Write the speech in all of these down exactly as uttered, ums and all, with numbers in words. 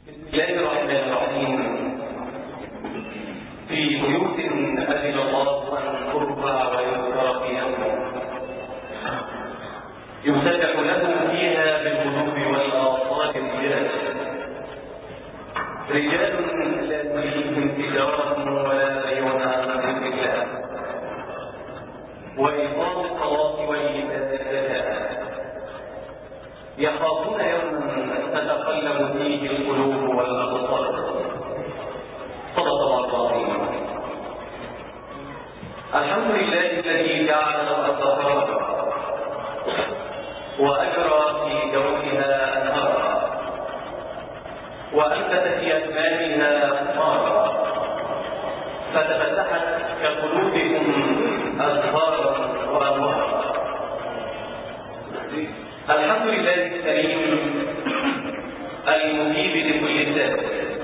بسم الله الرحمن الرحيم. في بيوت أذن الله أن ترفع ويذكر فيها اسمه يسبح له فيها بالغدو والآصال الرجال رجال لا تلهيهم تجارة ولا بيع عن ذكر الله وإقام الصلاة وإيتاء الزكاة يخافون يوما تتقلب فيه القلوب والأبصار. صدق الله العظيم. الحمد لله الذي جعل الأزهار وأجرى في جوفها أنهارا وأنبت في أكمامها ثمارا فتفتحت كقلوبكم أزهارا وأنوارا. الحمد لله الكريم المجيب لكل سائل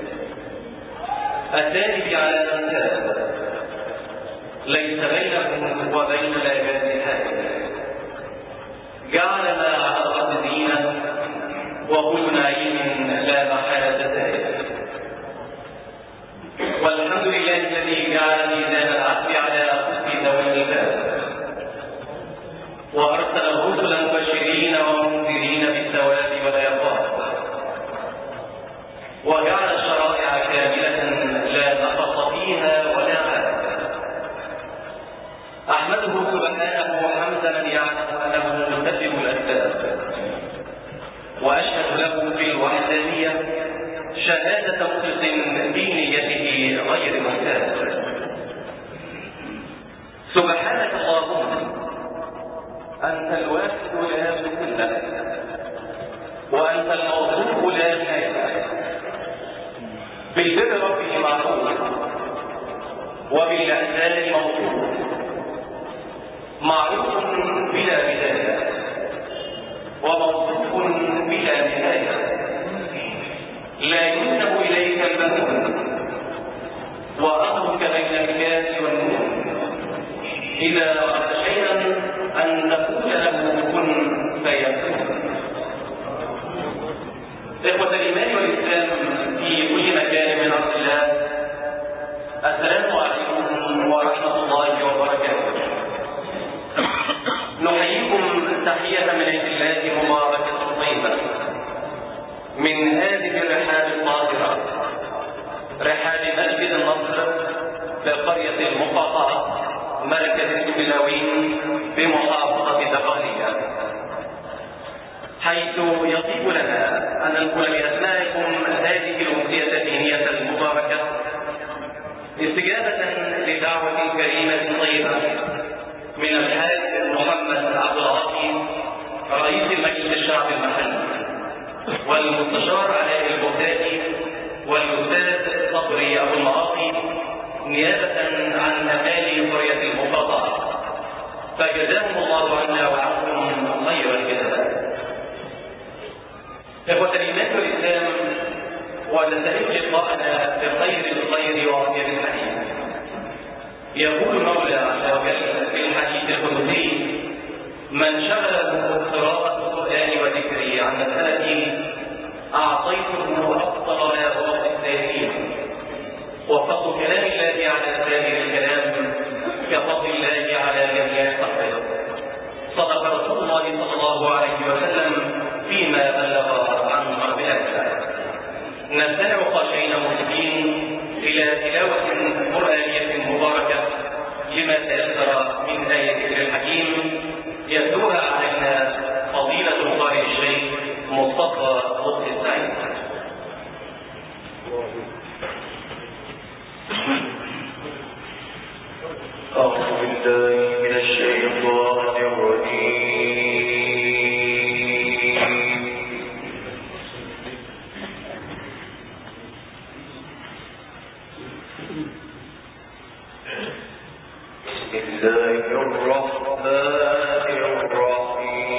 الثالث على من سال ليس بينه وبين العباد حاجة جعل ما على الأرض دينا وكل نعيم لا محالة زائد. والحمد لله الذي جعل ميزان العدل على أنفس ذوي الباب وأرسل رسلا مبشرين ومنذرين بالثواب والعقاب وجعل الشرائع كاملة لا نقص فيها ولا عاد. أحمده سبحانه حمدا من يعلم أنه مسبب الأسباب وأشهد له في الوحدانية شهادة مخلص بنيته غير محتاج. سبحانك اللهم أنت الواحد لا مثل لك وأنت الموصوف لا نهاية بالبر ربه معروف وبالإحسان موصوف معروف بلا بداية وموصوف بلا نهاية لا ينسب إليك البنون وأمرك بين الكاف والنون إذا أردت شيئا أن تقول له كن فيكون. إخوة الإيمان والإسلام في كل مكان من أرض الله، السلام عليكم ورحمة الله وبركاته. نحييكم تحية من عند الله مباركة طيبة من هذه الرحال الطاهرة، رحال مسجد النصر بقرية المقاطعة مركز السبلاوين بمحافظة الدقهلية، حيث يطيب لنا أن ننقل بأسمائكم هذه الأمسية الدينية المباركة استجابة لدعوة كريمة طيبة من الحاج محمد عبد العاطي رئيس المجلس الشعبي المحلي والمستشار علاء البغدادي والأستاذ صبري أبو المعاطي نيابة عن أهالي قرية المقاطعة، فجزاهم الله عنا وعنكم خير الجزاء. إخوة الإيمان والإسلام، ونستهل لقاءنا بخير الخير وأطيب الحديث. يقول المولى عز وجل في الحديث القدسي: من شغله قراءة القرآن وذكره عن مسألتي أعطيته أفضل ما هو في السائلين. وفضل كلام الله على سائر الكلام كفضل الله على جميع خلقه. صدق رسول الله صلى الله عليه وسلم فيما بلغ عن ربنا. نستمع خاشعين مسلمين إلى تلاوة قرآنية مباركة لما تيسر من آية الحكيم يتلوها علينا فضيلة القارئ الشيخ مصطفى لطفي السعيد. أعوذ بالله من الشيطان الرجيم. بسم الله الرحمن الرحيم.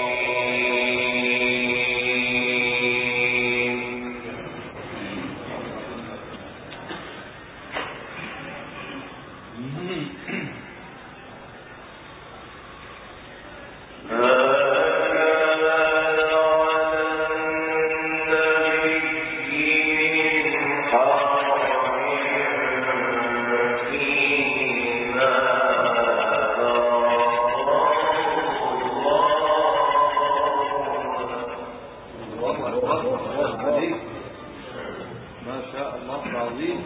ما شاء الله العظيم.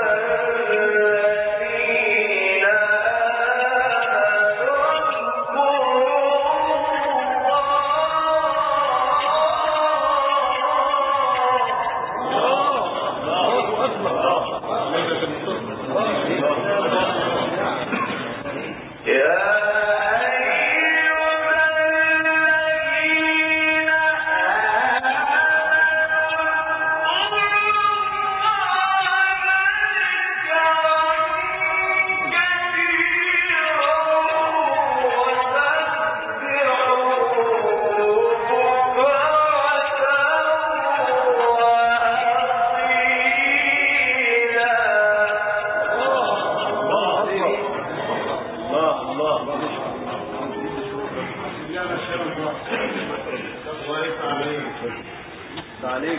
Oh عليك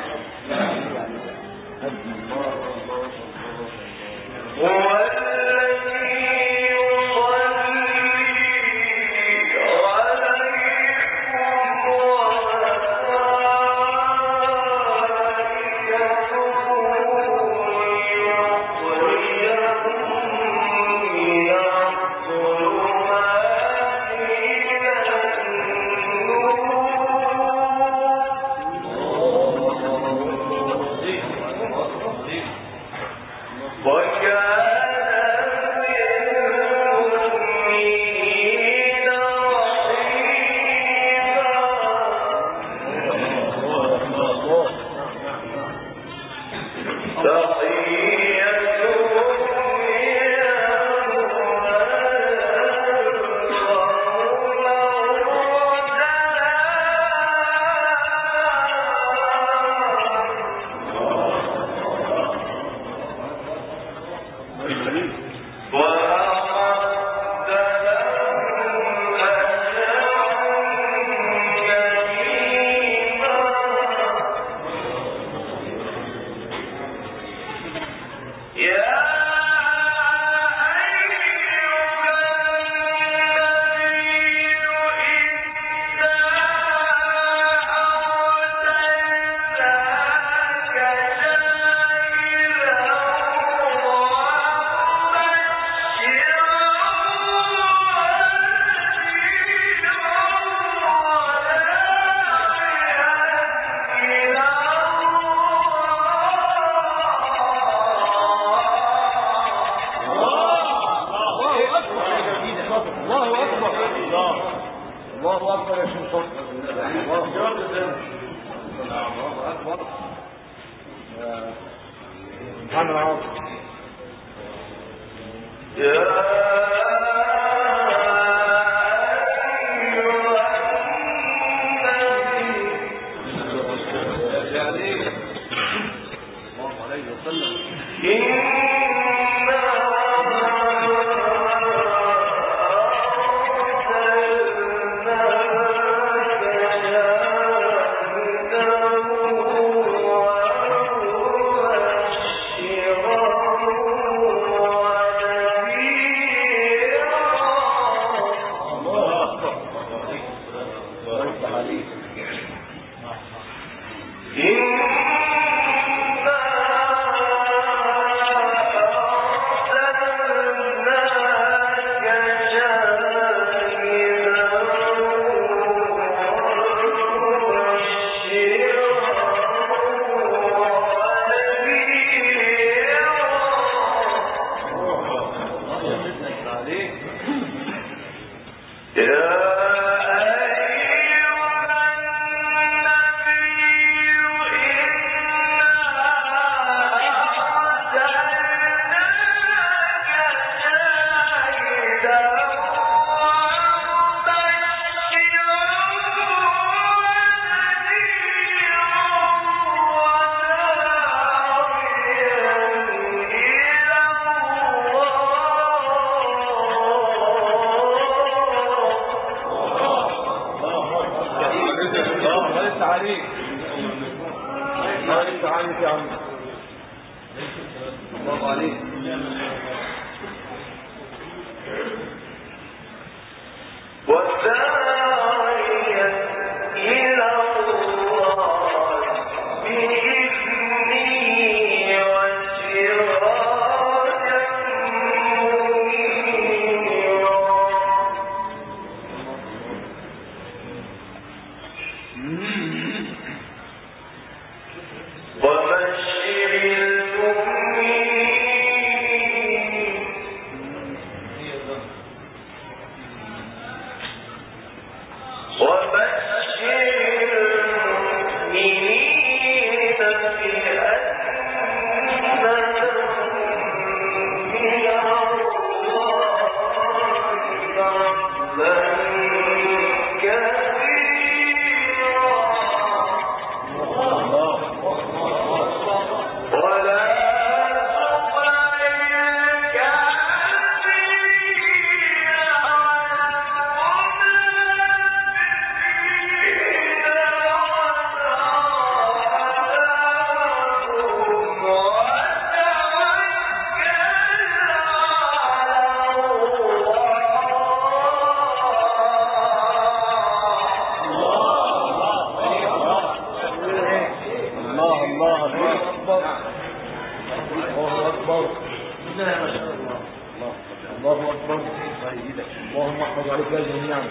أكبر. الله أكبر. لا ما شاء الله. الله أكبر. اللهم احفظ عليك يا جميعا.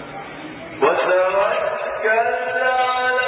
وتوكل على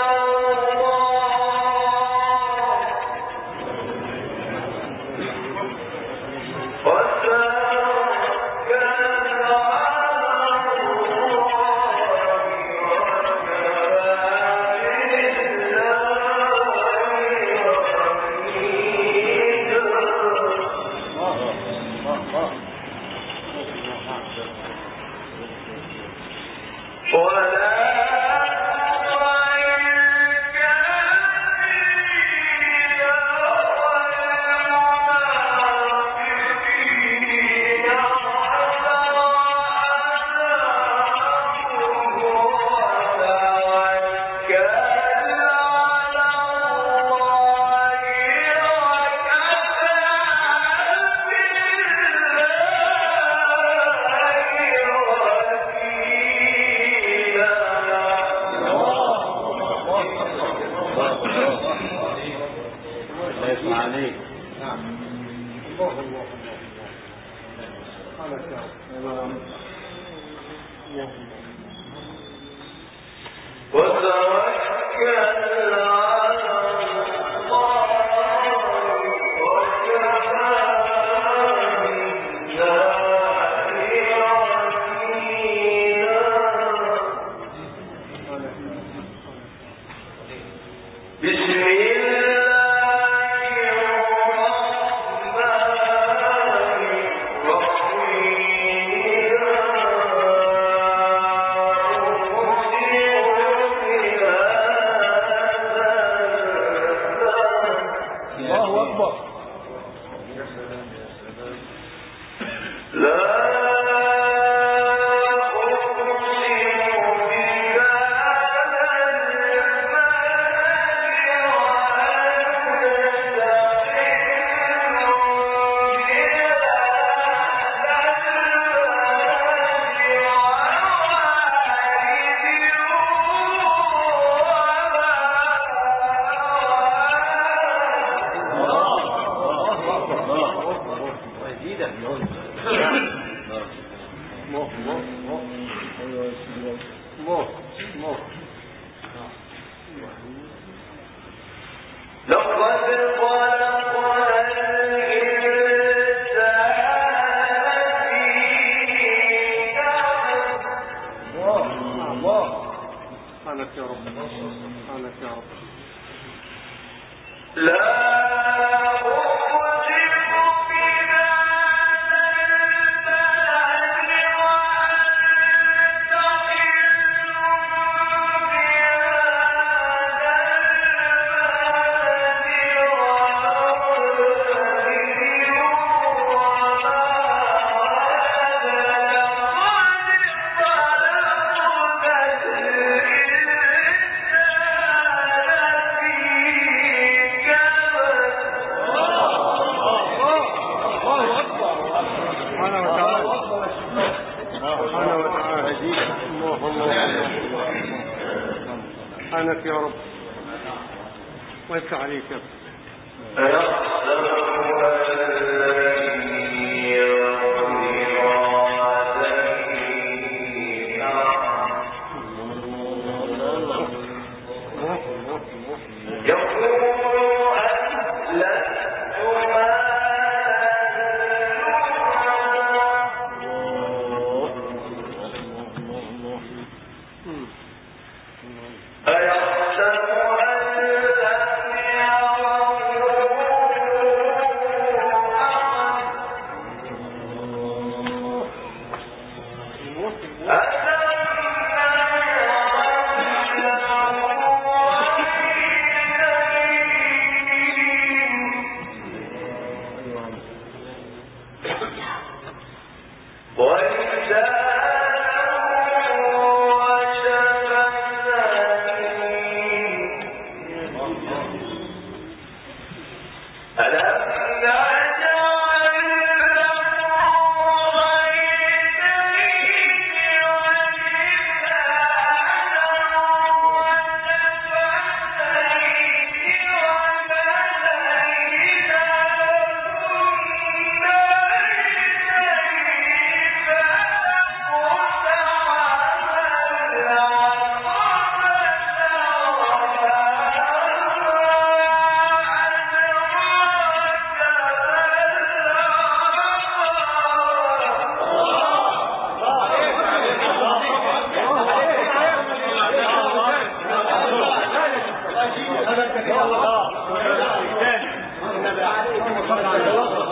سبحانك يا رب ويفتح عليك.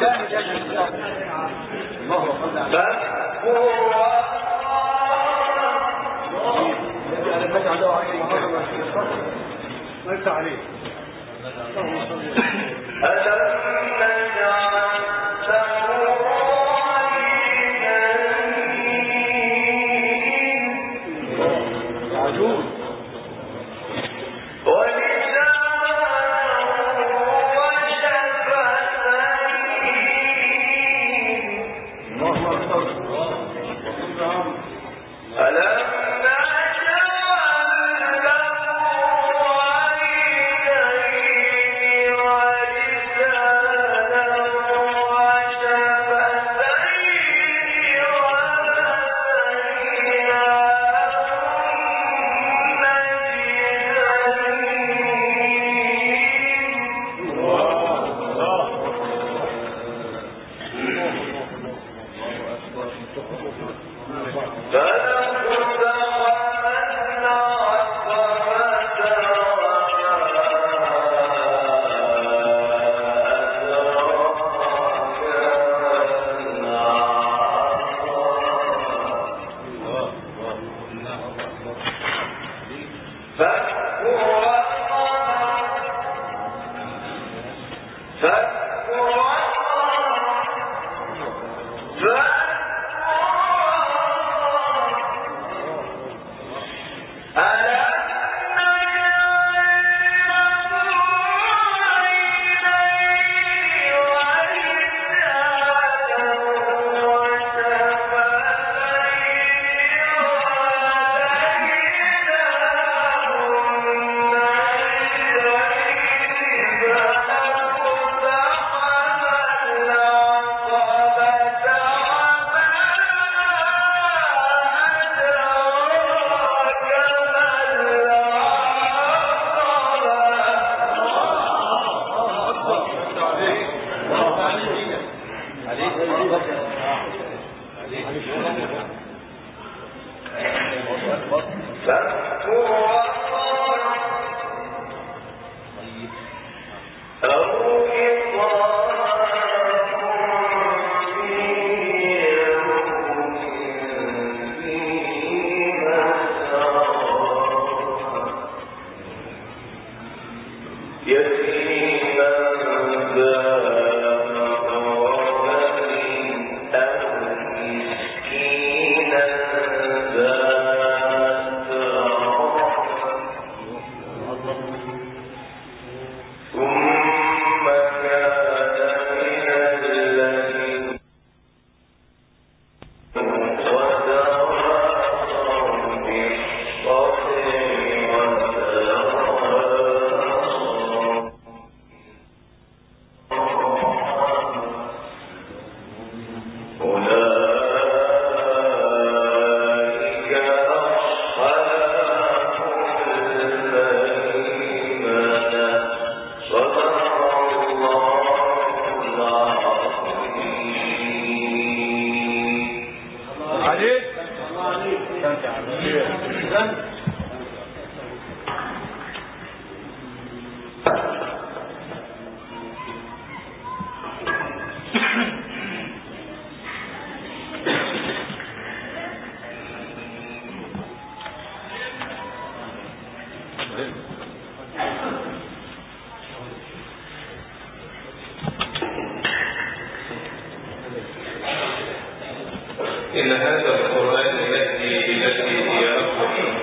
إن هذا القرآن يهدي للتي هي أقوم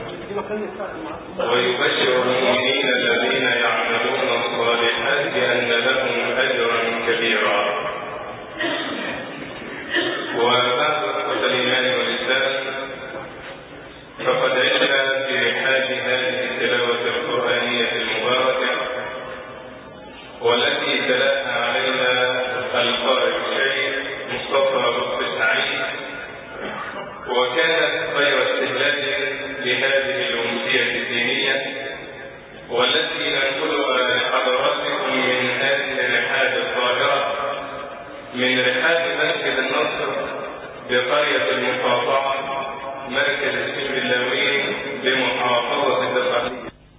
ويبشر المؤمنين الذين يعملون الصالحات بأن لهم أجرا كبيرا. وبعد إخوة الإيمان والإسلام، فقد عشنا في رحاب هذه التلاوة القرآنية المباركة والتي تلاها علينا القارئ الشيخ مصطفى لطفي سعيد، وكانت خير استهلاك لهذه الأمسية الدينية والتي ننقلها لحضراتكم من هذه الرحاب الطاهرة من رحاب مسجد النصر بقرية المقاطعة مركز السجلاوين بمحافظة